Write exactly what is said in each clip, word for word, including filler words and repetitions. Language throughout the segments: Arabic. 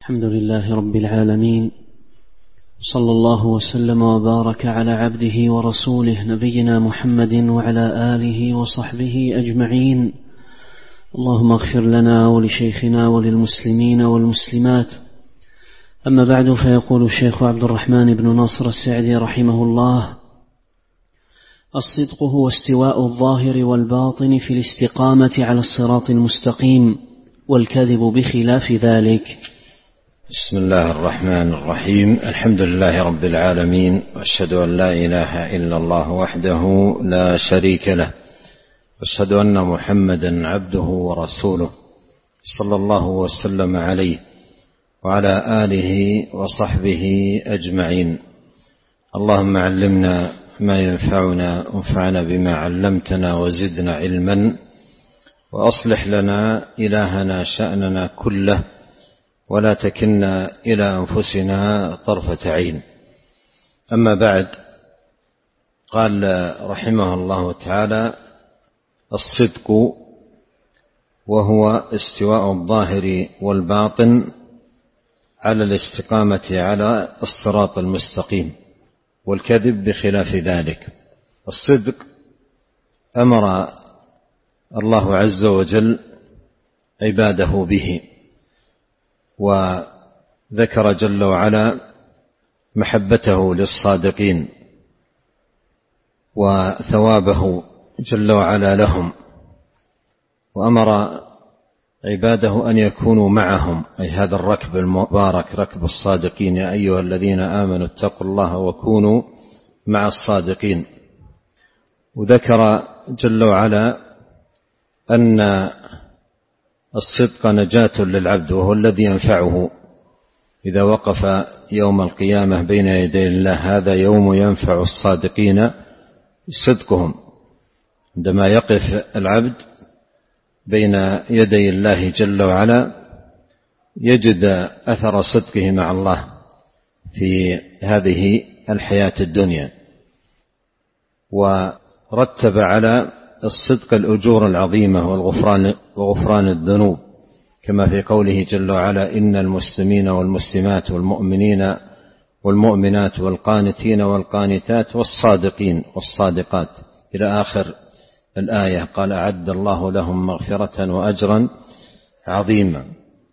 الحمد لله رب العالمين، صلى الله وسلم وبارك على عبده ورسوله نبينا محمد وعلى آله وصحبه أجمعين. اللهم اغفر لنا ولشيخنا وللمسلمين والمسلمات. أما بعد، فيقول الشيخ عبد الرحمن بن ناصر السعدي رحمه الله: الصدق هو استواء الظاهر والباطن في الاستقامة على الصراط المستقيم، والكذب بخلاف ذلك. بسم الله الرحمن الرحيم. الحمد لله رب العالمين، وأشهد أن لا إله إلا الله وحده لا شريك له، وأشهد أن محمدا عبده ورسوله، صلى الله وسلم عليه وعلى آله وصحبه أجمعين. اللهم علمنا ما ينفعنا وانفعنا بما علمتنا وزدنا علما، وأصلح لنا إلهنا شأننا كله، ولا تكلنا إلى أنفسنا طرفة عين. أما بعد، قال رحمه الله تعالى: الصدق وهو استواء الظاهر والباطن على الاستقامة على الصراط المستقيم، والكذب بخلاف ذلك. الصدق أمر الله عز وجل عباده به، وذكر جل وعلا محبته للصادقين وثوابه جل وعلا لهم، وأمر عباده أن يكونوا معهم، أي هذا الركب المبارك ركب الصادقين: يا أيها الذين آمنوا اتقوا الله وكونوا مع الصادقين. وذكر جل وعلا أن الصدق نجاة للعبد، وهو الذي ينفعه إذا وقف يوم القيامة بين يدي الله. هذا يوم ينفع الصادقين صدقهم، عندما يقف العبد بين يدي الله جل وعلا يجد أثر صدقه مع الله في هذه الحياة الدنيا. ورتب على الصدق الأجور العظيمة والغفران وغفران الذنوب، كما في قوله جل وعلا: إن المسلمين والمسلمات والمؤمنين والمؤمنات والقانتين والقانتات والصادقين والصادقات إلى آخر الآية. قال: أعد الله لهم مغفرة وأجرا عظيما.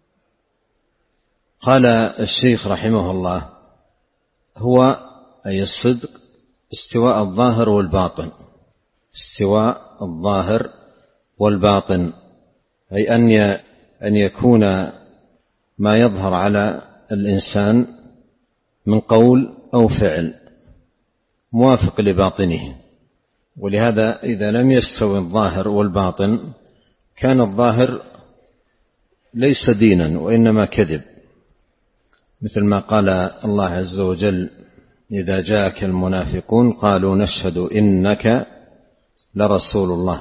قال الشيخ رحمه الله: هو أي الصدق استواء الظاهر والباطن، استواء الظاهر والباطن، أي أن يكون ما يظهر على الإنسان من قول أو فعل موافق لباطنه. ولهذا إذا لم يستوي الظاهر والباطن كان الظاهر ليس دينا وإنما كذب، مثل ما قال الله عز وجل: إذا جاءك المنافقون قالوا نشهد إنك لرسول الله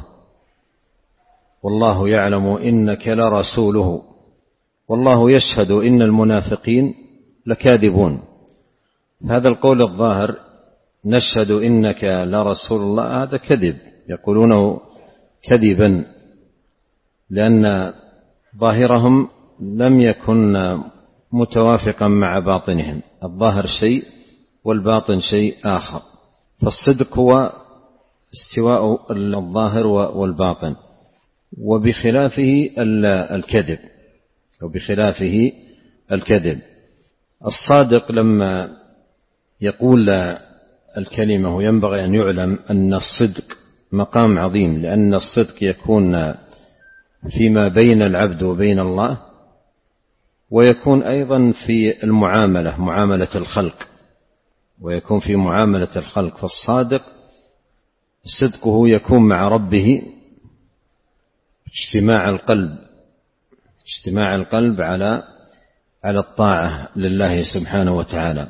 والله يعلم إنك لرسوله والله يشهد إن المنافقين لكاذبون. هذا القول الظاهر نشهد إنك لرسول الله هذا كذب، يقولونه كذبا، لأن ظاهرهم لم يكن متوافقا مع باطنهم. الظاهر شيء والباطن شيء آخر. فالصدق هو استواء الظاهر والباطن، وبخلافه الكذب وبخلافه الكذب. الصادق لما يقول الكلمة ينبغي أن يعلم أن الصدق مقام عظيم، لأن الصدق يكون فيما بين العبد وبين الله، ويكون أيضا في المعاملة، معاملة الخلق، ويكون في معاملة الخلق. فالصادق صدقه يكون مع ربه اجتماع القلب اجتماع القلب على على الطاعة لله سبحانه وتعالى،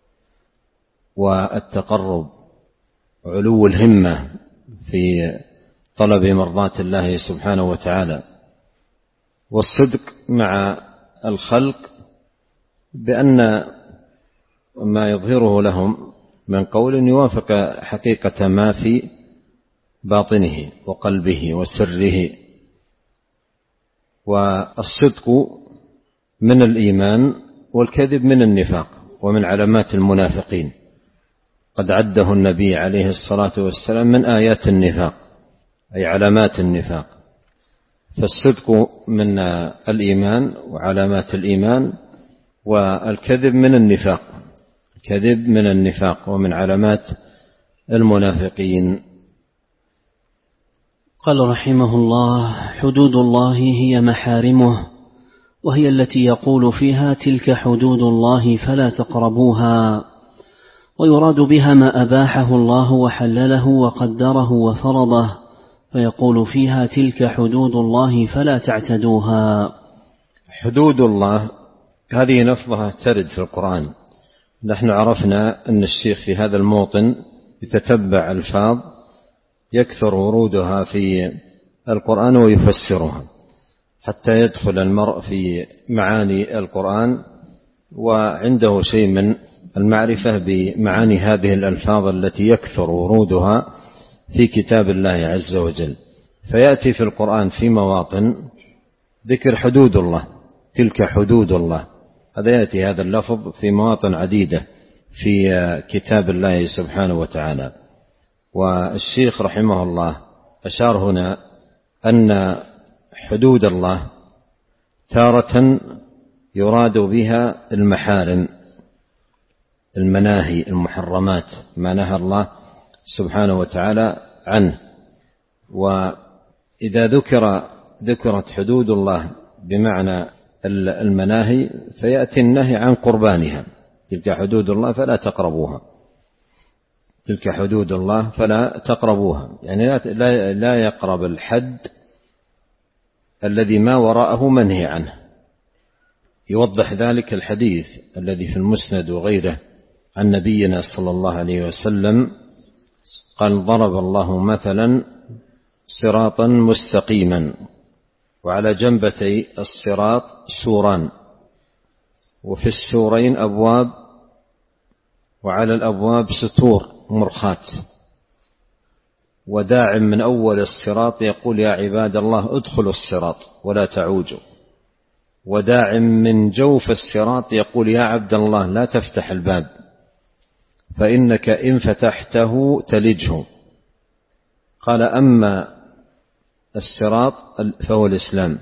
والتقرب، علو الهمة في طلب مرضاة الله سبحانه وتعالى. والصدق مع الخلق بأن ما يظهره لهم من قول يوافق حقيقة ما في باطنه وقلبه وسره. والصدق من الإيمان والكذب من النفاق ومن علامات المنافقين، قد عده النبي عليه الصلاة والسلام من آيات النفاق أي علامات النفاق. فالصدق من الإيمان وعلامات الإيمان، والكذب من النفاق، الكذب من النفاق ومن علامات المنافقين. قال رحمه الله: حدود الله هي محارمه، وهي التي يقول فيها تلك حدود الله فلا تقربوها، ويراد بها ما أباحه الله وحلله وقدره وفرضه، فيقول فيها تلك حدود الله فلا تعتدوها. حدود الله هذه لفظها ترد في القرآن. نحن عرفنا أن الشيخ في هذا الموطن يتتبع ألفاظ يكثر ورودها في القرآن ويفسرها حتى يدخل المرء في معاني القرآن وعنده شيء من المعرفة بمعاني هذه الألفاظ التي يكثر ورودها في كتاب الله عز وجل. فيأتي في القرآن في مواطن ذكر حدود الله، تلك حدود الله، هذا يأتي هذا اللفظ في مواطن عديدة في كتاب الله سبحانه وتعالى. والشيخ رحمه الله أشار هنا أن حدود الله تارة يراد بها المحارم، المناهي، المحرمات، ما نهى الله سبحانه وتعالى عنه. وإذا ذكر ذكرت حدود الله بمعنى المناهي فيأتي النهي عن قربانها، تلك حدود الله فلا تقربوها، تلك حدود الله فلا تقربوها، يعني لا لا يقرب الحد الذي ما وراءه منهي عنه. يوضح ذلك الحديث الذي في المسند وغيره عن نبينا صلى الله عليه وسلم قال: ضرب الله مثلا صراطا مستقيما وعلى جنبتي الصراط سوران وفي السورين أبواب وعلى الأبواب ستور مرخات، وداع من أول الصراط يقول: يا عباد الله ادخلوا الصراط ولا تعوجوا، وداع من جوف الصراط يقول: يا عبد الله لا تفتح الباب فإنك إن فتحته تلجه. قال: أما الصراط فهو الإسلام،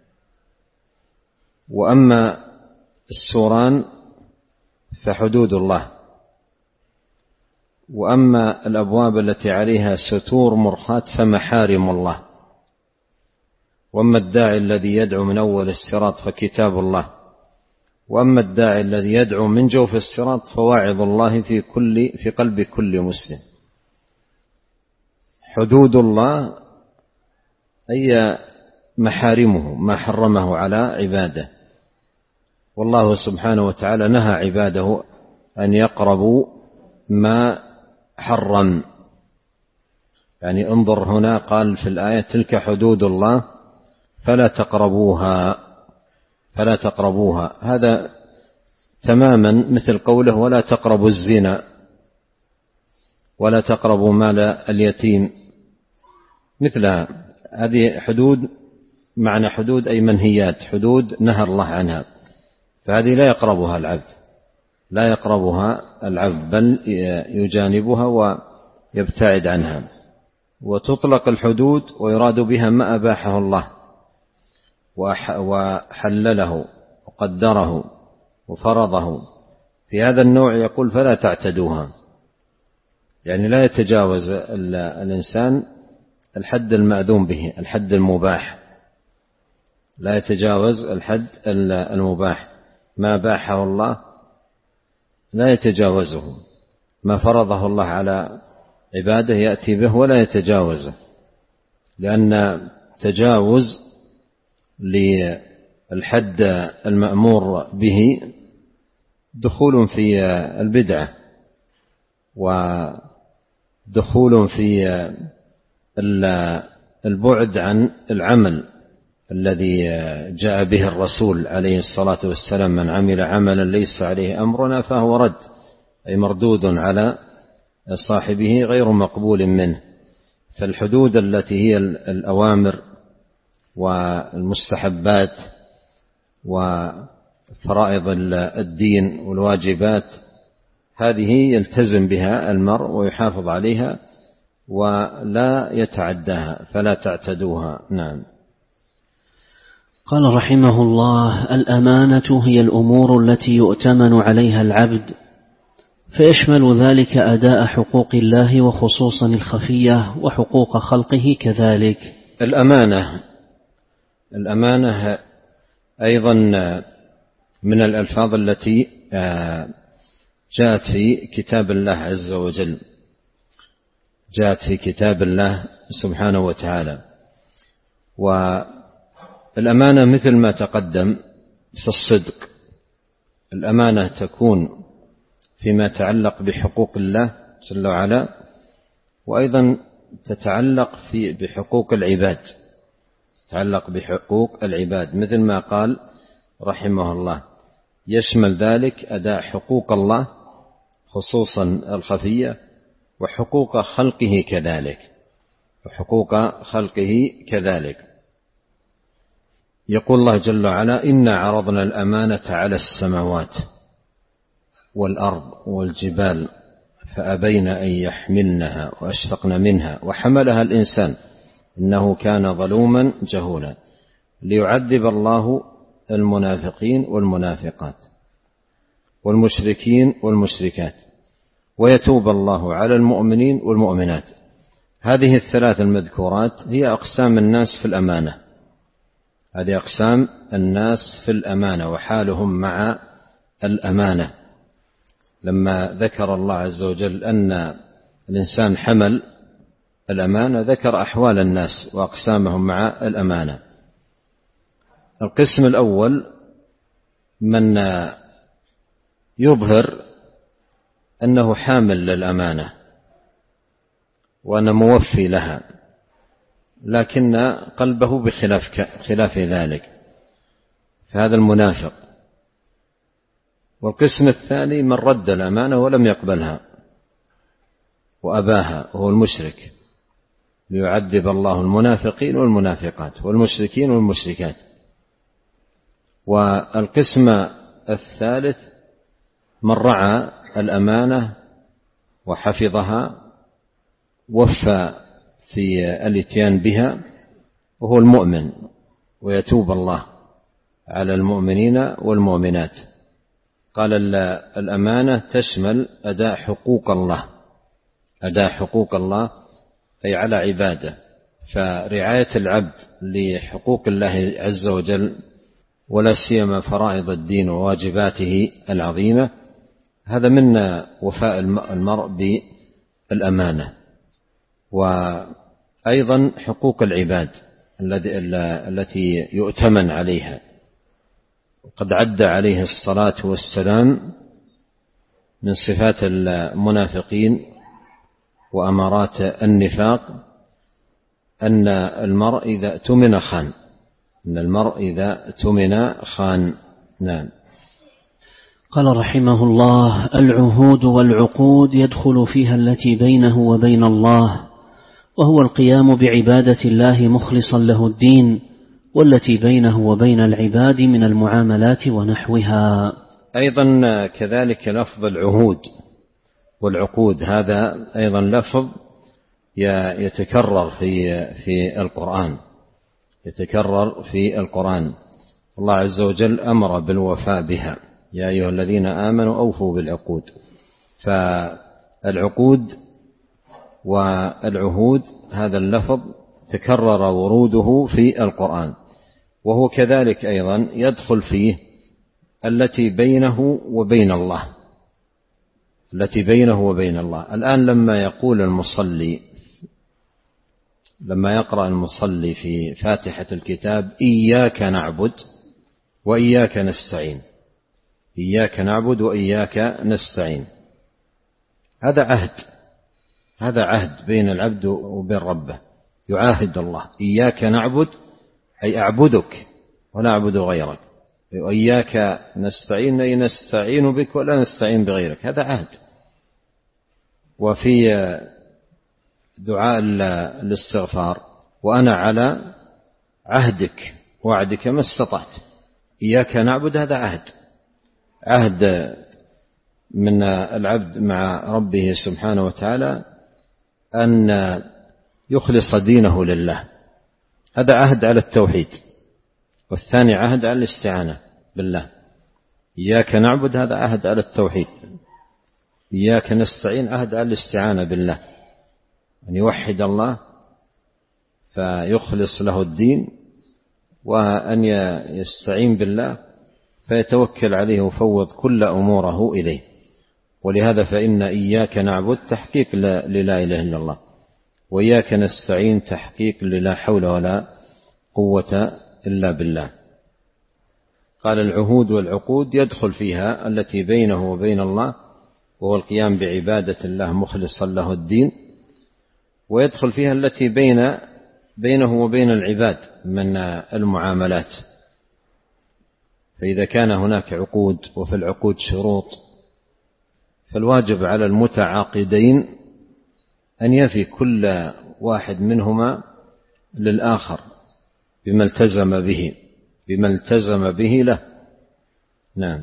وأما السوران فحدود الله، وأما الأبواب التي عليها ستور مرخات فمحارم الله، وأما الداعي الذي يدعو من أول الصراط فكتاب الله، وأما الداعي الذي يدعو من جوف الصراط فواعظ الله في كل في قلب كل مسلم. حدود الله أي محارمه، ما حرمه على عباده. والله سبحانه وتعالى نهى عباده أن يقربوا ما حرم. يعني انظر هنا قال في الآية: تلك حدود الله فلا تقربوها، فلا تقربوها، هذا تماما مثل قوله: ولا تقربوا الزنا، ولا تقربوا مال اليتيم، مثلها. هذه حدود، معنى حدود أي منهيات، حدود نهى الله عنها، فهذه لا يقربها العبد، لا يقربها العبد بل يجانبها ويبتعد عنها. وتطلق الحدود ويراد بها ما أباحه الله وحلله وقدره وفرضه. في هذا النوع يقول: فلا تعتدوها، يعني لا يتجاوز الإنسان الحد المأذون به، الحد المباح، لا يتجاوز الحد المباح، ما باحه الله لا يتجاوزه، ما فرضه الله على عباده يأتي به ولا يتجاوزه، لأن تجاوز للحد المأمور به دخول في البدعة ودخول في البعد عن العمل الذي جاء به الرسول عليه الصلاة والسلام: من عمل عملا ليس عليه أمرنا فهو رد، أي مردود على صاحبه غير مقبول منه. فالحدود التي هي الأوامر والمستحبات فرائض الدين والواجبات هذه يلتزم بها المرء ويحافظ عليها ولا يتعداها، فلا تعتدوها. نعم. قال رحمه الله: الأمانة هي الأمور التي يؤتمن عليها العبد، فيشمل ذلك أداء حقوق الله وخصوصا الخفية وحقوق خلقه كذلك. الأمانة الأمانة أيضا من الألفاظ التي جاءت في كتاب الله عز وجل، جاءت في كتاب الله سبحانه وتعالى. والأمانة مثل ما تقدم في الصدق، الأمانة تكون فيما يتعلق بحقوق الله جل وعلا، وأيضا تتعلق في بحقوق العباد، تتعلق بحقوق العباد مثل ما قال رحمه الله: يشمل ذلك أداء حقوق الله خصوصا الخفية وحقوق خلقه كذلك، وحقوق خلقه كذلك. يقول الله جل وعلا: إنا عرضنا الأمانة على السماوات والأرض والجبال فأبين أن يحملنها وأشفقن منها وحملها الإنسان إنه كان ظلوما جهولا ليعذب الله المنافقين والمنافقات والمشركين والمشركات ويتوب الله على المؤمنين والمؤمنات. هذه الثلاث المذكورات هي أقسام الناس في الأمانة، هذه أقسام الناس في الأمانة وحالهم مع الأمانة. لما ذكر الله عز وجل أن الإنسان حمل الأمانة ذكر أحوال الناس وأقسامهم مع الأمانة. القسم الأول من يظهر أنه حامل للأمانة وأنه موفي لها، لكن قلبه بخلاف خلاف ذلك، فهذا المنافق. والقسم الثاني من رد الأمانة ولم يقبلها وأباها، وهو المشرك، ليعذب الله المنافقين والمنافقات والمشركين والمشركات. والقسم الثالث من رعى الأمانة وحفظها وفى في الاتيان بها، وهو المؤمن، ويتوب الله على المؤمنين والمؤمنات. قال الأمانة تشمل أداء حقوق الله، أداء حقوق الله أي على عباده، فرعاية العبد لحقوق الله عز وجل ولا سيما فرائض الدين وواجباته العظيمة، هذا من وفاء المرء بالأمانة. وأيضا حقوق العباد التي يؤتمن عليها. قد عد عليه الصلاة والسلام من صفات المنافقين وأمارات النفاق أن المرء إذا اؤتمن خان، أن المرء إذا اؤتمن خان. نعم. قال رحمه الله: العهود والعقود يدخل فيها التي بينه وبين الله، وهو القيام بعبادة الله مخلصا له الدين، والتي بينه وبين العباد من المعاملات ونحوها. أيضا كذلك لفظ العهود والعقود، هذا أيضا لفظ يتكرر في في القرآن، يتكرر في القرآن. الله عز وجل أمر بالوفاء بها: يا أيها الذين آمنوا أوفوا بالعقود. فالعقود والعهود هذا اللفظ تكرر وروده في القرآن، وهو كذلك أيضا يدخل فيه التي بينه وبين الله، التي بينه وبين الله. الآن لما يقول المصلي، لما يقرأ المصلي في فاتحة الكتاب: إياك نعبد وإياك نستعين، إياك نعبد وإياك نستعين، هذا عهد، هذا عهد بين العبد وبين ربه، يعاهد الله: إياك نعبد أي أعبدك ولا أعبد غيرك، وإياك نستعين أي نستعين بك ولا نستعين بغيرك، هذا عهد. وفي دعاء الاستغفار: وأنا على عهدك وعدك ما استطعت، إياك نعبد، هذا عهد، عهد من العبد مع ربه سبحانه وتعالى أن يخلص دينه لله، هذا عهد على التوحيد. والثاني عهد على الاستعانة بالله، إياك نعبد هذا عهد على التوحيد، إياك نستعين عهد على الاستعانة بالله، أن يوحد الله فيخلص له الدين، وأن يستعين بالله فيتوكل عليه ويفوض كل أموره إليه. ولهذا فإن إياك نعبد تحقيق للا إله إلا الله، وإياك نستعين تحقيق للا حول ولا قوة إلا بالله. قال العهود والعقود يدخل فيها التي بينه وبين الله وهو القيام بعبادة الله مخلصا له الدين، ويدخل فيها التي بين بينه وبين العباد من المعاملات. فإذا كان هناك عقود وفي العقود شروط، فالواجب على المتعاقدين أن يفي كل واحد منهما للآخر بما التزم به بما التزم به له. نعم.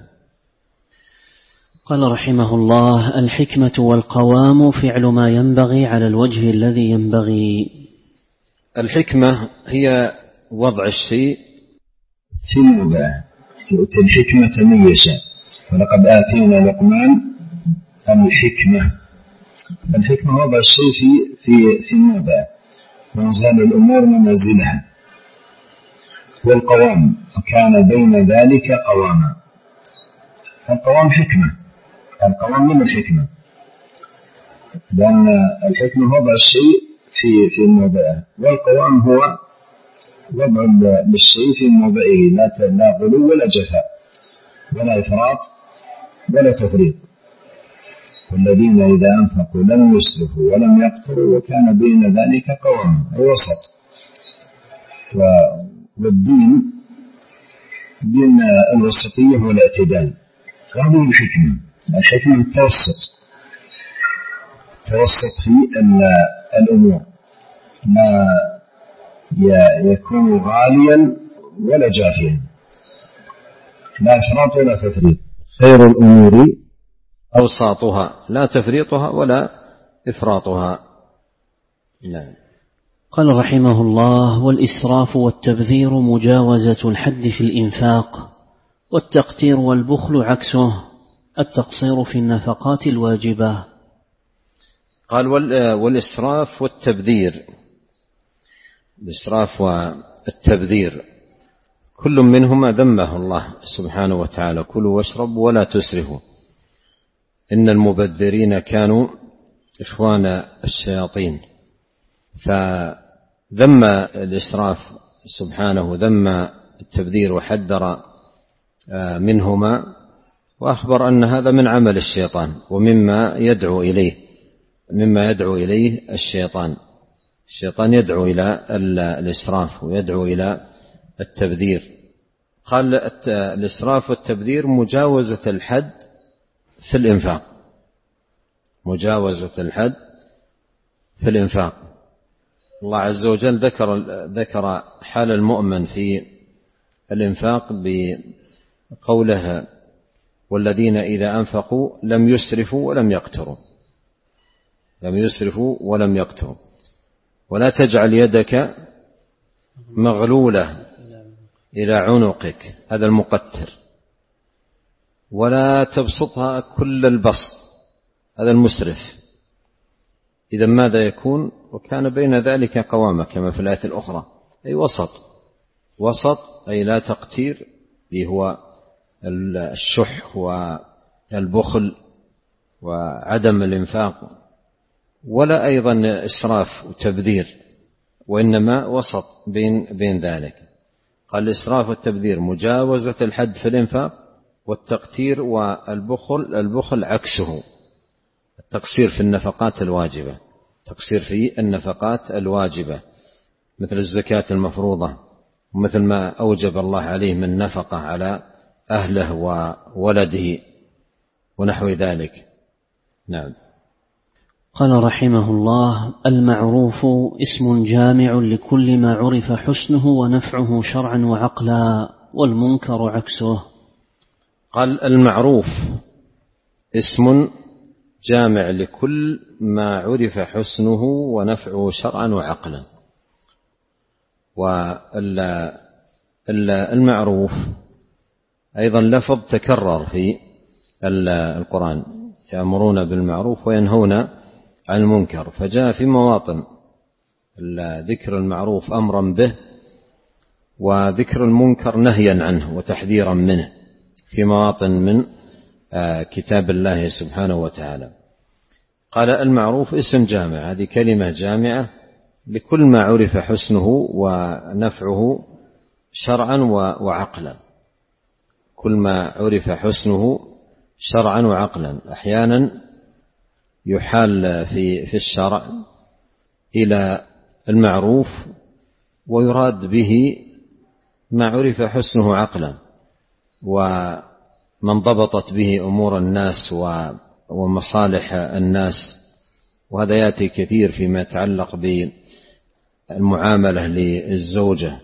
قال رحمه الله: الحكمة والقوام فعل ما ينبغي على الوجه الذي ينبغي. الحكمة هي وضع الشيء في موضعه، يؤتي الحكمة من يشاء، ولقد آتينا لقمان الحكمة. الحكمة وضع الشيء في في في موضعه وإنزال الأمور منازلها. والقوام كان بين ذلك قواما. القوام حكمة، القوام من الحكمة، لأن الحكمة وضع الشيء في في موضعه، والقوام هو وضع الشيء في موضعه، لا لا غلو ولا جفاء ولا إفراط ولا تفريط. والذين إذا أنفقوا لم يسرفوا ولم يقتروا وكان بين ذلك قواما، أي وسط. والدين دين الوسطية والاعتدال، هذه الحكمة. الحكمة التوسط، التوسط في الأمور، ما يكون غاليا ولا جافيا، لا إفراط ولا تفريط. خير الأمور أوساطها لا تفريطها ولا إفراطها. نعم. قال رحمه الله: والإسراف والتبذير مجاوزة الحد في الإنفاق، والتقتير والبخل عكسه التقصير في النفقات الواجبة. قال: والإسراف والتبذير، الإسراف والتبذير كل منهما ذمه الله سبحانه وتعالى: كلوا واشربوا ولا تسرفوا إن المبذرين كانوا إخوان الشياطين. فذم الإسراف سبحانه، ذم التبذير وحذر منهما، وأخبر أن هذا من عمل الشيطان ومما يدعو إليه مما يدعو إليه الشيطان. الشيطان يدعو إلى الإسراف ويدعو إلى التبذير. قال: الإسراف والتبذير مجاوزة الحد في الإنفاق، مجاوزة الحد في الإنفاق. الله عز وجل ذكر ذكر حال المؤمن في الإنفاق بقوله: والذين إذا أنفقوا لم يسرفوا ولم يقتروا، لم يسرفوا ولم يقتروا. ولا تجعل يدك مغلولة إلى عنقك، هذا المقتر، ولا تبسطها كل البسط، هذا المسرف. إذا ماذا يكون؟ وكان بين ذلك قواما، كما في الآية الأخرى، أي وسط. وسط أي لا تقتير، اللي هو الشح والبخل وعدم الإنفاق، ولا أيضا إسراف وتبذير، وإنما وسط بين بين ذلك. قال: الإسراف والتبذير مجاوزة الحد في الإنفاق، والتقتير والبخل البخل عكسه التقصير في النفقات الواجبة، تقصير في النفقات الواجبة مثل الزكاة المفروضة، ومثل ما أوجب الله عليه من نفقة على أهله وولده ونحو ذلك. نعم. قال رحمه الله: المعروف اسم جامع لكل ما عرف حسنه ونفعه شرعا وعقلا، والمنكر عكسه. قال المعروف اسم جامع لكل ما عرف حسنه ونفعه شرعا وعقلا. والمعروف أيضا لفظ تكرر في القرآن، يأمرون بالمعروف وينهون عن المنكر، فجاء في مواطن ذكر المعروف أمرا به، وذكر المنكر نهيا عنه وتحذيرا منه في مواطن من كتاب الله سبحانه وتعالى. قال المعروف اسم جامع، هذه كلمة جامعة لكل ما عرف حسنه ونفعه شرعا وعقلا، كل ما عرف حسنه شرعا وعقلا. أحيانا يحال في في الشرع إلى المعروف ويراد به ما عرف حسنه عقلا ومن ضبطت به أمور الناس ومصالح الناس، وهذا يأتي كثير فيما يتعلق بالمعاملة للزوجة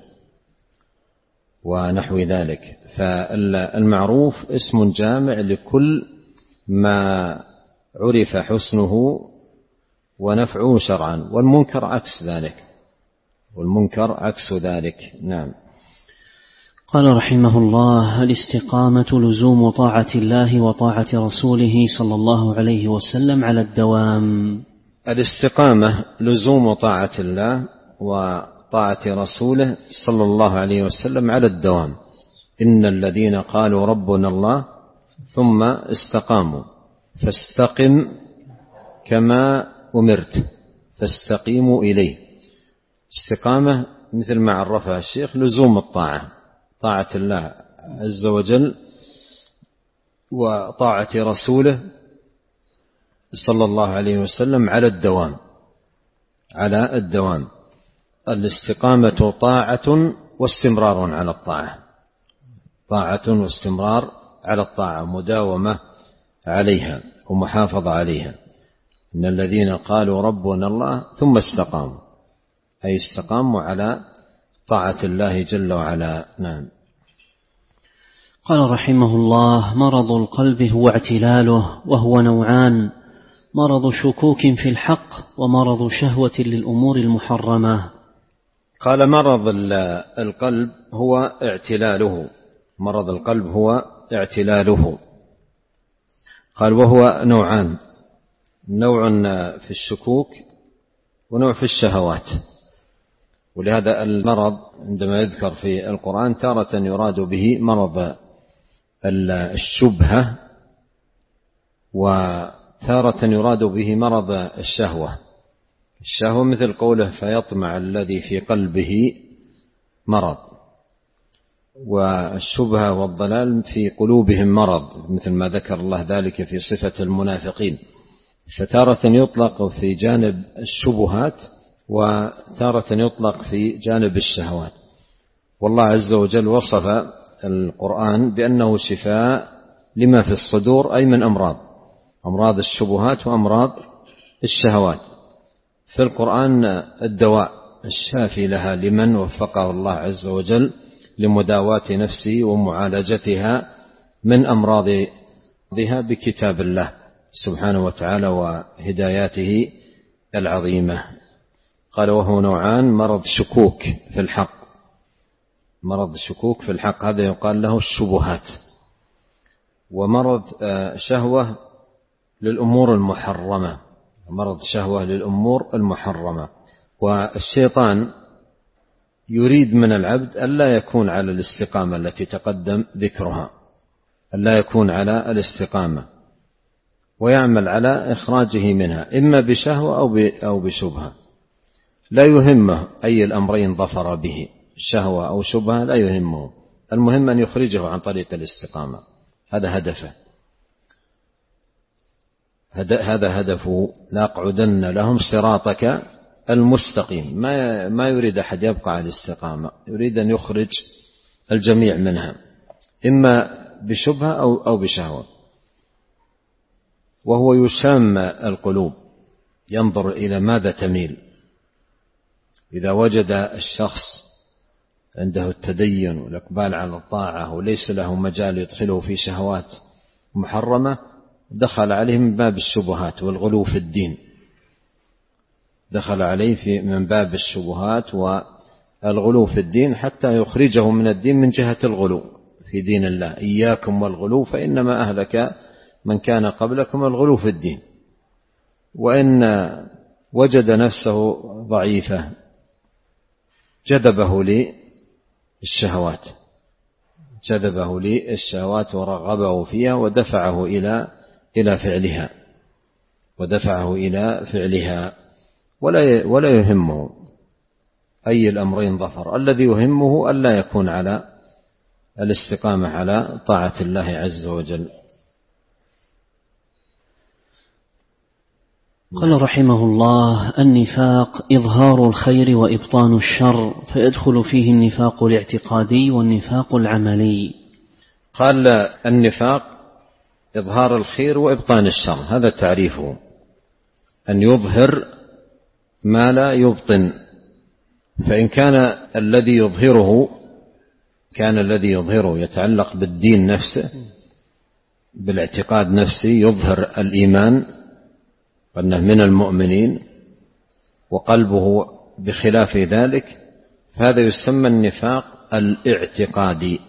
ونحو ذلك. فالمعروف اسم جامع لكل ما عرف حسنه ونفعه شرعا، والمنكر عكس ذلك، والمنكر عكس ذلك. نعم. قال رحمه الله: الاستقامة لزوم طاعة الله وطاعة رسوله صلى الله عليه وسلم على الدوام. الاستقامة لزوم طاعة الله وطاعة رسوله صلى الله عليه وسلم على الدوام. إن الذين قالوا ربنا الله ثم استقاموا فاستقم كما أمرت فاستقيموا إليه. استقامة مثل ما عرفها الشيخ لزوم الطاعة، طاعة الله عز وجل وطاعة رسوله صلى الله عليه وسلم على الدوام، على الدوام. الاستقامة طاعة واستمرار على الطاعة، طاعة واستمرار على الطاعة، مداومة عليها ومحافظة عليها. إن الذين قالوا ربنا الله ثم استقاموا، أي استقاموا على طاعة الله جل وعلا. نعم. قال رحمه الله: مرض القلب هو اعتلاله، وهو نوعان: مرض شكوك في الحق ومرض شهوة للأمور المحرمة. قال مرض القلب هو اعتلاله، مرض القلب هو اعتلاله. قال وهو نوعان: نوع في الشكوك ونوع في الشهوات. ولهذا المرض عندما يذكر في القرآن تارة يراد به مرض الشبهة، وتارة يراد به مرض الشهوة. الشهوة مثل قوله فيطمع الذي في قلبه مرض، والشبهة والضلال في قلوبهم مرض، مثل ما ذكر الله ذلك في صفة المنافقين. فتارة يطلق في جانب الشبهات وتارة يطلق في جانب الشهوات. والله عز وجل وصف القرآن بأنه شفاء لما في الصدور، أي من أمراض أمراض الشبهات وأمراض الشهوات. في القرآن الدواء الشافي لها لمن وفقه الله عز وجل لمداواة نفسه ومعالجتها من أمراضها بكتاب الله سبحانه وتعالى وهداياته العظيمة. قال وهو نوعان: مرض شكوك في الحق، مرض شكوك في الحق هذا يقال له الشبهات، ومرض شهوة للأمور المحرمة، مرض شهوة للأمور المحرمة. والشيطان يريد من العبد ألا يكون على الاستقامة التي تقدم ذكرها، ألا يكون على الاستقامة، ويعمل على إخراجه منها إما بشهوة أو بشبهة. لا يهمه أي الأمرين ظفر به، شهوة أو شبهة لا يهمه، المهم أن يخرجه عن طريق الاستقامة، هذا هدفه، هذا هدفه. لأقعدن لهم صراطك المستقيم. ما ما يريد أحد يبقى على الاستقامة، يريد أن يخرج الجميع منها إما بشبهة أو أو بشهوة. وهو يشام القلوب، ينظر إلى ماذا تميل. إذا وجد الشخص عنده التدين والإقبال على الطاعة وليس له مجال يدخله في شهوات محرمة، دخل عليه من باب الشبهات والغلو في الدين، دخل عليه في من باب الشبهات والغلو في الدين حتى يخرجه من الدين من جهة الغلو في دين الله. إياكم والغلو فإنما أهلك من كان قبلكم الغلو في الدين. وإن وجد نفسه ضعيفة جذبه للشهوات جذبه للشهوات ورغبه فيها ودفعه إلى إلى فعلها ودفعه إلى فعلها ولا ولا يهمه أي الأمرين ظفر. الذي يهمه ألا يكون على الاستقامة على طاعة الله عز وجل. قال رحمه الله: النفاق إظهار الخير وإبطان الشر، فيدخل فيه النفاق الاعتقادي والنفاق العملي. قال النفاق إظهار الخير وإبطان الشر، هذا تعريفه، أن يظهر ما لا يبطن. فإن كان الذي يظهره كان الذي يظهره يتعلق بالدين نفسه، بالاعتقاد نفسه، يظهر الإيمان وأنه من المؤمنين وقلبه بخلاف ذلك، فهذا يسمى النفاق الاعتقادي،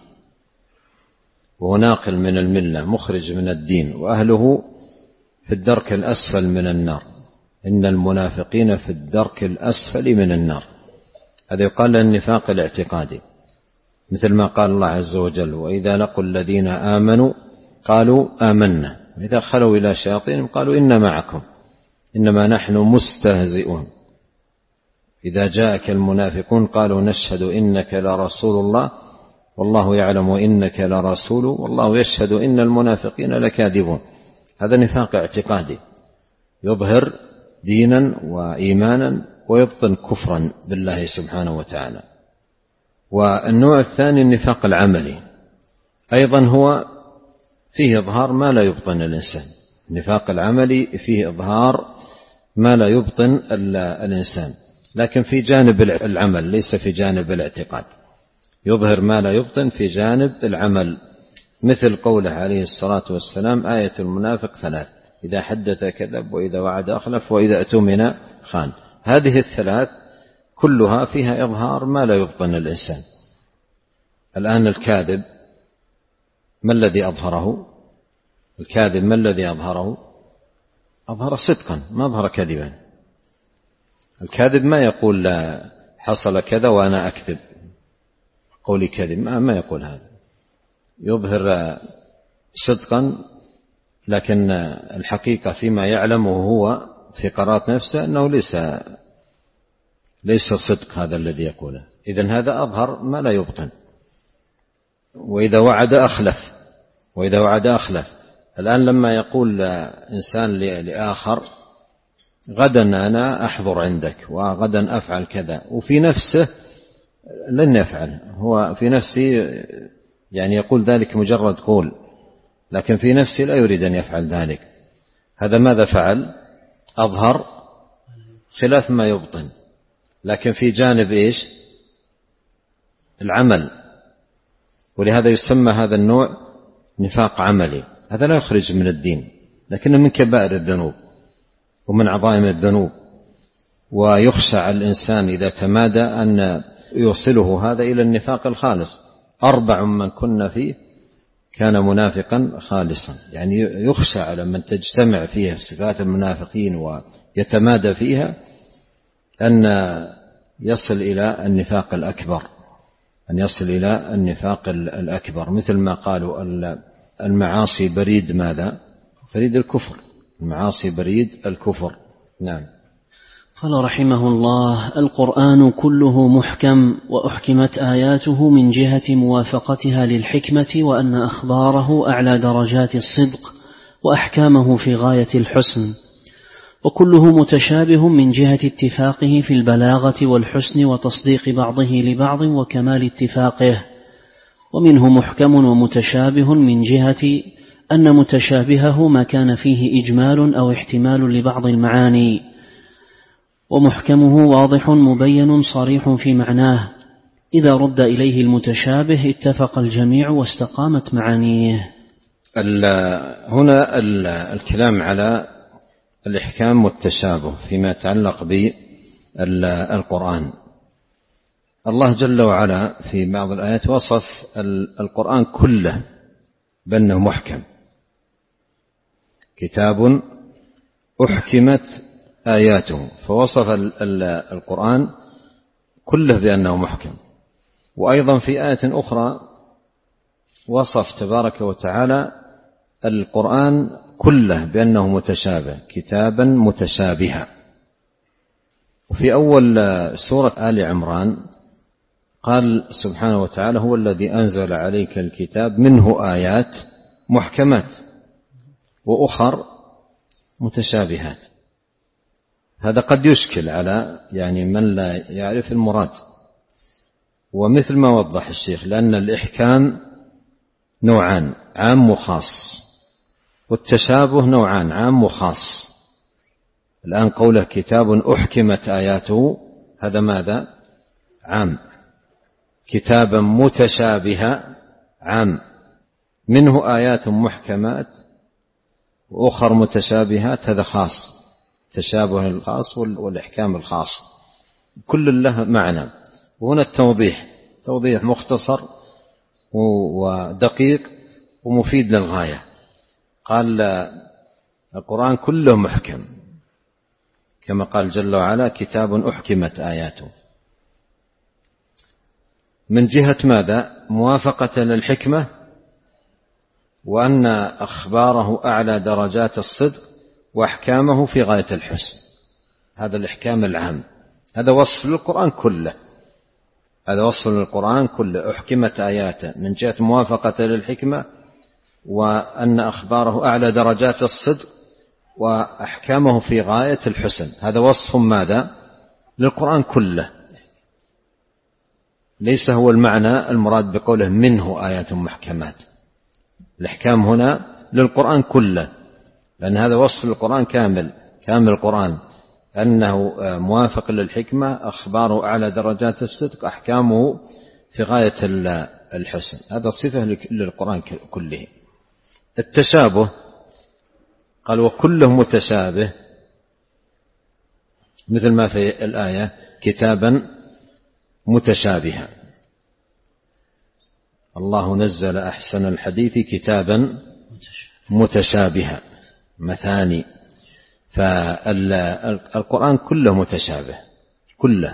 وهو ناقل من الملة مخرج من الدين، وأهله في الدرك الأسفل من النار. إن المنافقين في الدرك الأسفل من النار. هذا يقال النفاق الاعتقادي، مثل ما قال الله عز وجل: وإذا لقوا الذين آمنوا قالوا آمنا وإذا خلوا إلى شياطينهم قالوا إنا معكم إنما نحن مستهزئون إذا جاءك المنافقون قالوا نشهد إنك لرسول الله والله يعلم إنك لرسول والله يشهد إن المنافقين لكاذبون. هذا نفاق اعتقادي، يظهر دينا وإيمانا ويبطن كفرا بالله سبحانه وتعالى. والنوع الثاني النفاق العملي، أيضا هو فيه إظهار ما لا يبطن الإنسان. النفاق العملي فيه إظهار ما لا يبطن الإنسان، لكن في جانب العمل ليس في جانب الاعتقاد. يظهر ما لا يبطن في جانب العمل، مثل قوله عليه الصلاة والسلام: آية المنافق ثلاث: إذا حدث كذب وإذا وعد أخلف وإذا اؤتمن خان. هذه الثلاث كلها فيها إظهار ما لا يبطن الإنسان. الآن الكاذب ما الذي أظهره؟ الكاذب ما الذي أظهره؟ أظهر صدقا، ما أظهر كذبا. الكاذب ما يقول لا حصل كذا وأنا أكذب، قولي كذب، ما يقول هذا. يظهر صدقا، لكن الحقيقة فيما يعلمه هو في قرارات نفسه أنه ليس ليس صدق هذا الذي يقوله. إذن هذا أظهر ما لا يبطن. وإذا وعد أخلف وإذا وعد أخلف. الآن لما يقول إنسان لآخر: غدا أنا أحضر عندك وغدا أفعل كذا، وفي نفسه لن يفعل، هو في نفسه يعني يقول ذلك مجرد قول، لكن في نفسه لا يريد أن يفعل ذلك. هذا ماذا فعل؟ أظهر خلاف ما يبطن، لكن في جانب إيش؟ العمل. ولهذا يسمى هذا النوع نفاق عملي. هذا لا يخرج من الدين، لكنه من كبائر الذنوب ومن عظائم الذنوب، ويخشى على الإنسان إذا تمادى أن يوصله هذا إلى النفاق الخالص. أربع من كنا فيه كان منافقا خالصا، يعني يخشى على من تجتمع فيها صفات المنافقين ويتمادى فيها أن يصل إلى النفاق الأكبر أن يصل إلى النفاق الأكبر مثل ما قالوا: المعاصي بريد ماذا؟ بريد الكفر. المعاصي بريد الكفر. نعم. قال رحمه الله: القرآن كله محكم، وأحكمت آياته من جهة موافقتها للحكمة، وأن أخباره أعلى درجات الصدق، وأحكامه في غاية الحسن، وكله متشابه من جهة اتفاقه في البلاغة والحسن وتصديق بعضه لبعض وكمال اتفاقه. ومنه محكم ومتشابه من جهة أن متشابهه ما كان فيه إجمال أو احتمال لبعض المعاني، ومحكمه واضح مبين صريح في معناه، إذا رد إليه المتشابه اتفق الجميع واستقامت معانيه. هنا الكلام على الإحكام والتشابه فيما يتعلق بالقرآن. الله جل وعلا في بعض الآيات وصف القرآن كله بأنه محكم، كتاب أحكمت آياته، فوصف القرآن كله بأنه محكم. وأيضا في آية أخرى وصف تبارك وتعالى القرآن كله بأنه متشابه، كتابا متشابها. وفي أول سورة آل عمران قال سبحانه وتعالى: هو الذي أنزل عليك الكتاب منه آيات محكمات وأخر متشابهات. هذا قد يشكل على يعني من لا يعرف المراد، ومثل ما وضح الشيخ لأن الإحكام نوعان، عام وخاص، والتشابه نوعان، عام وخاص. الآن قوله كتاب أحكمت آياته هذا ماذا؟ عام. كتابا متشابها عام، منه آيات محكمات وأخر متشابهات، هذا خاص، تشابه الخاص والإحكام الخاص، كل له معنى. وهنا التوضيح توضيح مختصر ودقيق ومفيد للغاية. قال القرآن كله محكم كما قال جل وعلا: كتاب أحكمت آياته، من جهة ماذا؟ موافقة للحكمة، وأن أخباره أعلى درجات الصدق، وأحكامه في غاية الحسن. هذا الإحكام العام، هذا وصف للقرآن كله، هذا وصف للقرآن كله، أحكمت آياته من جهة موافقة للحكمة، وأن أخباره أعلى درجات الصدق، وأحكامه في غاية الحسن. هذا وصف ماذا؟ للقرآن كله، ليس هو المعنى المراد بقوله منه آيات محكمات. الإحكام هنا للقرآن كله، لأن هذا وصف للقرآن كامل، كامل القرآن، أنه موافق للحكمة، أخباره أعلى درجات الصدق، أحكامه في غاية الحسن. هذا صفة للقرآن كله. التشابه قال: وكله متشابه، مثل ما في الآية: كتابا متشابها. الله نزل أحسن الحديث كتابا متشابها مثاني. فالقرآن كله متشابه كله،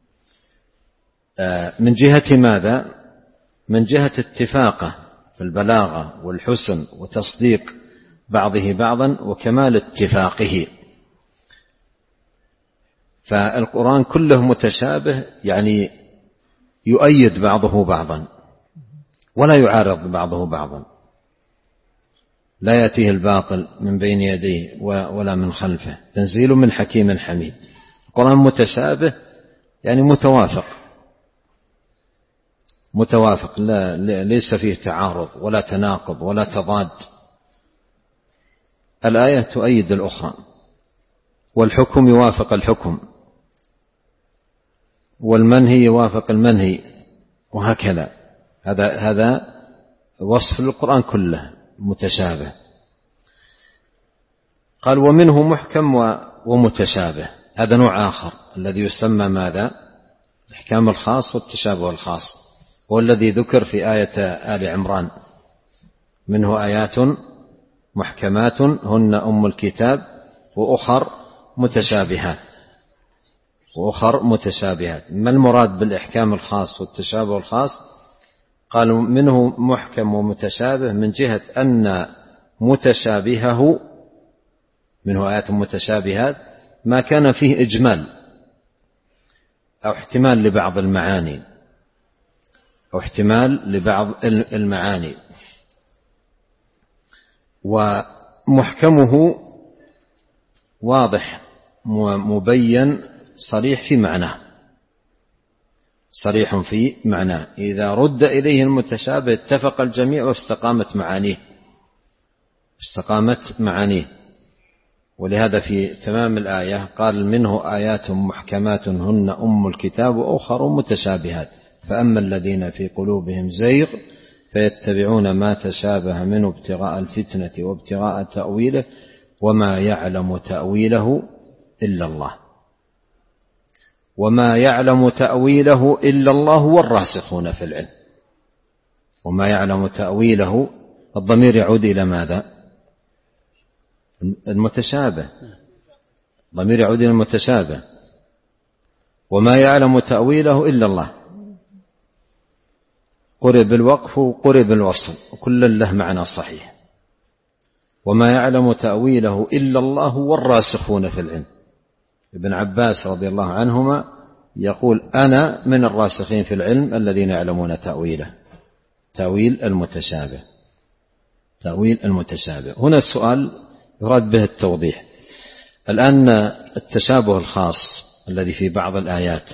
من جهة ماذا؟ من جهة اتفاقه في البلاغة والحسن وتصديق بعضه بعضا وكمال اتفاقه. فالقرآن كله متشابه، يعني يؤيد بعضه بعضا ولا يعارض بعضه بعضا، لا يأتيه الباطل من بين يديه ولا من خلفه، تنزيل من حكيم حميد. القرآن متشابه يعني متوافق، متوافق، لا ليس فيه تعارض ولا تناقض ولا تضاد. الآية تؤيد الأخرى، والحكم يوافق الحكم، والمنهي يوافق المنهي، وهكذا. هذا هذا وصف للقرآن كله متشابه. قال: ومنه محكم ومتشابه، هذا نوع آخر الذي يسمى ماذا؟ الإحكام الخاص والتشابه الخاص، هو الذي ذكر في آية آل عمران: منه آيات محكمات هن أم الكتاب وأخر متشابهات، وأخر متشابهات. ما المراد بالإحكام الخاص والتشابه الخاص؟ قالوا: منه محكم ومتشابه من جهة أن متشابهه، منه آيات متشابهات، ما كان فيه إجمال أو احتمال لبعض المعاني أو احتمال لبعض المعاني، ومحكمه واضح مبين صريح في معناه، صريح في معناه. إذا رد إليه المتشابه اتفق الجميع واستقامت معانيه، استقامت معانيه. ولهذا في تمام الآية قال: منه آيات محكمات هن أم الكتاب وأخر متشابهات. فأما الذين في قلوبهم زيغ فيتبعون ما تشابه منه ابتغاء الفتنة وابتغاء تأويله وما يعلم تأويله إلا الله وما يعلم تأويله إلا الله والراسخون في العلم. وما يعلم تأويله الضمير يعود إلى ماذا؟ المتشابه، الضمير يعود إلى المتشابه. وما يعلم تأويله إلا الله، قرب الوقف وقرب الوصل وكل له معنى صحيح. وما يعلم تأويله إلا الله والراسخون في العلم. ابن عباس رضي الله عنهما يقول أنا من الراسخين في العلم الذين يعلمون تأويله، تأويل المتشابه، تأويل المتشابه. هنا السؤال يراد به التوضيح. الآن التشابه الخاص الذي في بعض الآيات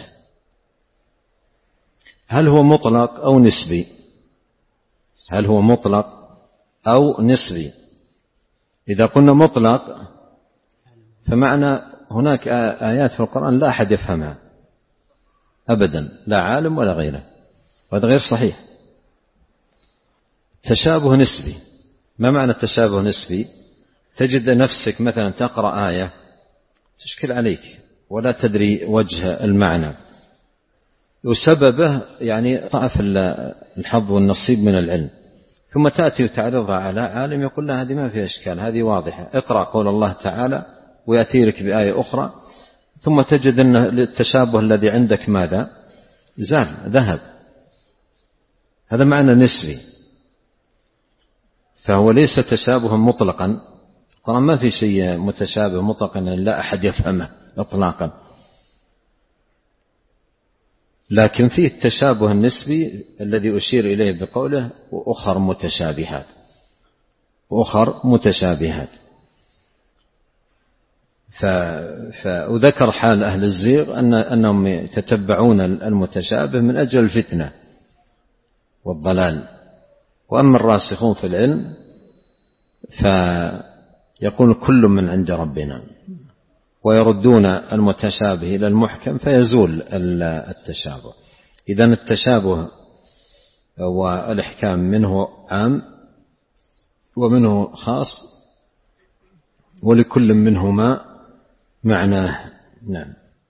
هل هو مطلق أو نسبي؟ هل هو مطلق أو نسبي؟ إذا قلنا مطلق فمعنى هناك آيات في القرآن لا أحد يفهمها أبدا، لا عالم ولا غيره، وهذا غير صحيح. تشابه نسبي. ما معنى التشابه نسبي؟ تجد نفسك مثلا تقرأ آية تشكل عليك ولا تدري وجه المعنى، وسببه يعني ضعف الحظ والنصيب من العلم، ثم تأتي وتعرضها على عالم يقول لا هذه ما فيها إشكال، هذه واضحة، اقرأ قول الله تعالى، ويأتي لك بآية أخرى ثم تجد أن التشابه الذي عندك ماذا؟ زال، ذهب. هذا معنى نسبي، فهو ليس تشابها مطلقا. طبعا ما في شيء متشابه مطلقا لا أحد يفهمه إطلاقا، لكن فيه التشابه النسبي الذي أشير إليه بقوله وأخر متشابهات، وأخر متشابهات. فأذكر حال أهل الزيغ أن أنهم يتتبعون المتشابه من أجل الفتنة والضلال. وأما الراسخون في العلم فيقول كل من عند ربنا، ويردون المتشابه إلى المحكم فيزول التشابه. إذن التشابه والإحكام منه عام ومنه خاص، ولكل منهما معناه. نعم.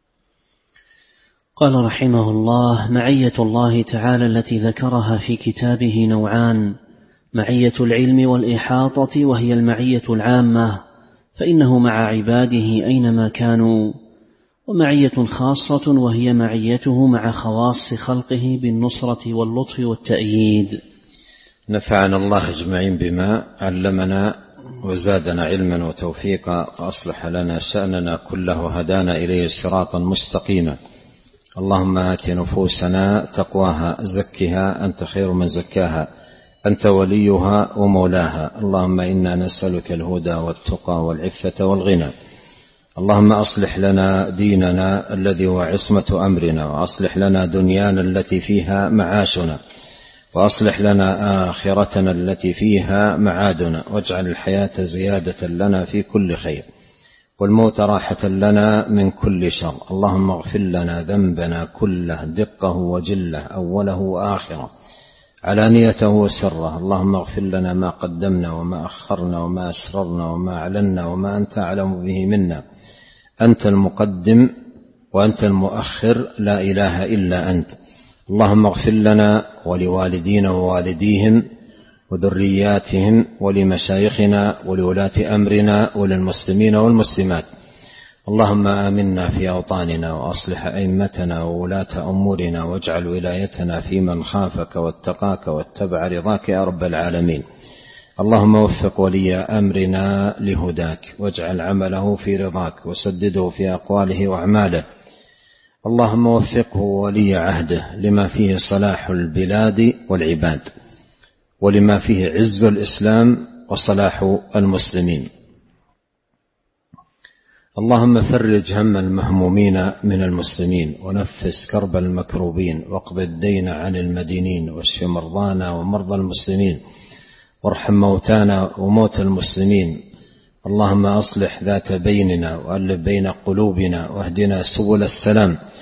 قال رحمه الله: معية الله تعالى التي ذكرها في كتابه نوعان: معية العلم والإحاطة وهي المعية العامة فإنه مع عباده أينما كانوا، ومعية خاصة وهي معيته مع خواص خلقه بالنصرة واللطف والتأييد. نفعنا الله أجمعين بما علمنا وزادنا علما وتوفيقا، وأصلح لنا شأننا كله، هدانا إليه صراطا مستقيما. اللهم آت نفوسنا تقواها، زكها أنت خير من زكاها، أنت وليها ومولاها. اللهم إنا نسألك الهدى والتقى والعفة والغنى. اللهم أصلح لنا ديننا الذي هو عصمة أمرنا، وأصلح لنا دنيانا التي فيها معاشنا، وأصلح لنا آخرتنا التي فيها معادنا، واجعل الحياة زيادة لنا في كل خير، والموت راحة لنا من كل شر. اللهم اغفر لنا ذنبنا كله دقه وجله، أوله وآخره، علانيته وسره. اللهم اغفر لنا ما قدمنا وما أخرنا وما أسررنا وما أعلنا وما أنت أعلم به منا. أنت المقدم وأنت المؤخر، لا إله إلا أنت. اللهم اغفر لنا ولوالدينا ووالديهم وذرياتهم ولمشايخنا ولولاة أمرنا وللمسلمين والمسلمات. اللهم آمنا في أوطاننا، وأصلح أئمتنا وولاة أمورنا، واجعل ولايتنا في من خافك واتقاك واتبع رضاك يا رب العالمين. اللهم وفق ولي أمرنا لهداك، واجعل عمله في رضاك، وسدده في أقواله وأعماله. اللهم وفقه ولي عهده لما فيه صلاح البلاد والعباد، ولما فيه عز الإسلام وصلاح المسلمين. اللهم فرج هم المهمومين من المسلمين، ونفس كرب المكروبين، واقض الدين عن المدينين، واشف مرضانا ومرضى المسلمين، وارحم موتانا وموتى المسلمين. اللهم أصلح ذات بيننا، وألف بين قلوبنا، واهدنا سبل السلام،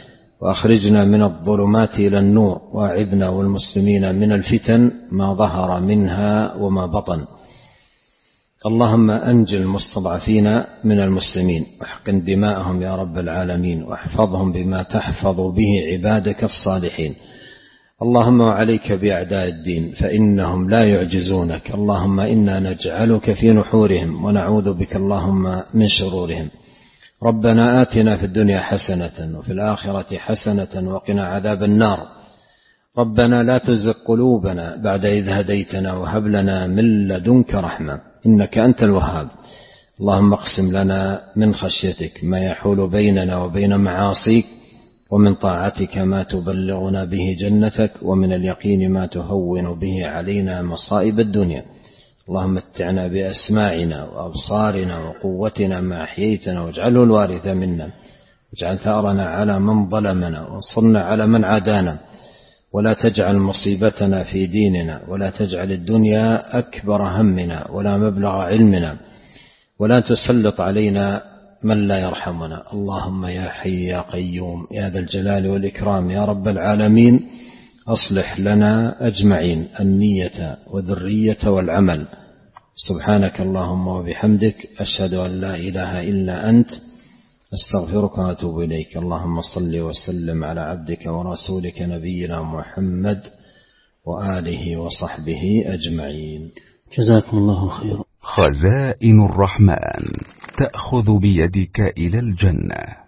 وأخرجنا من الظلمات إلى النور، وأعذنا والمسلمين من الفتن ما ظهر منها وما بطن. اللهم أنجِ المستضعفين من المسلمين، واحقن دماءهم يا رب العالمين، واحفظهم بما تحفظ به عبادك الصالحين. اللهم وعليك بأعداء الدين فإنهم لا يعجزونك. اللهم إنا نجعلك في نحورهم ونعوذ بك اللهم من شرورهم. ربنا آتنا في الدنيا حسنة وفي الآخرة حسنة وقنا عذاب النار. ربنا لا تزغ قلوبنا بعد إذ هديتنا وهب لنا من لدنك رحمة إنك أنت الوهاب. اللهم اقسم لنا من خشيتك ما يحول بيننا وبين معاصيك، ومن طاعتك ما تبلغنا به جنتك، ومن اليقين ما تهون به علينا مصائب الدنيا. اللهم متعنا بأسماعنا وأبصارنا وقوتنا ما أحييتنا، واجعله الوارث منا، واجعل ثأرنا على من ظلمنا، وانصرنا على من عادانا، ولا تجعل مصيبتنا في ديننا، ولا تجعل الدنيا أكبر همنا ولا مبلغ علمنا، ولا تسلط علينا من لا يرحمنا. اللهم يا حي يا قيوم يا ذا الجلال والإكرام يا رب العالمين، أصلح لنا أجمعين النية والذرية والعمل. سبحانك اللهم وبحمدك، أشهد أن لا إله إلا أنت، أستغفرك وأتوب إليك. اللهم صل وسلم على عبدك ورسولك نبينا محمد وآله وصحبه أجمعين. جزاكم الله خيرا. خزائن الرحمن تأخذ بيدك إلى الجنة.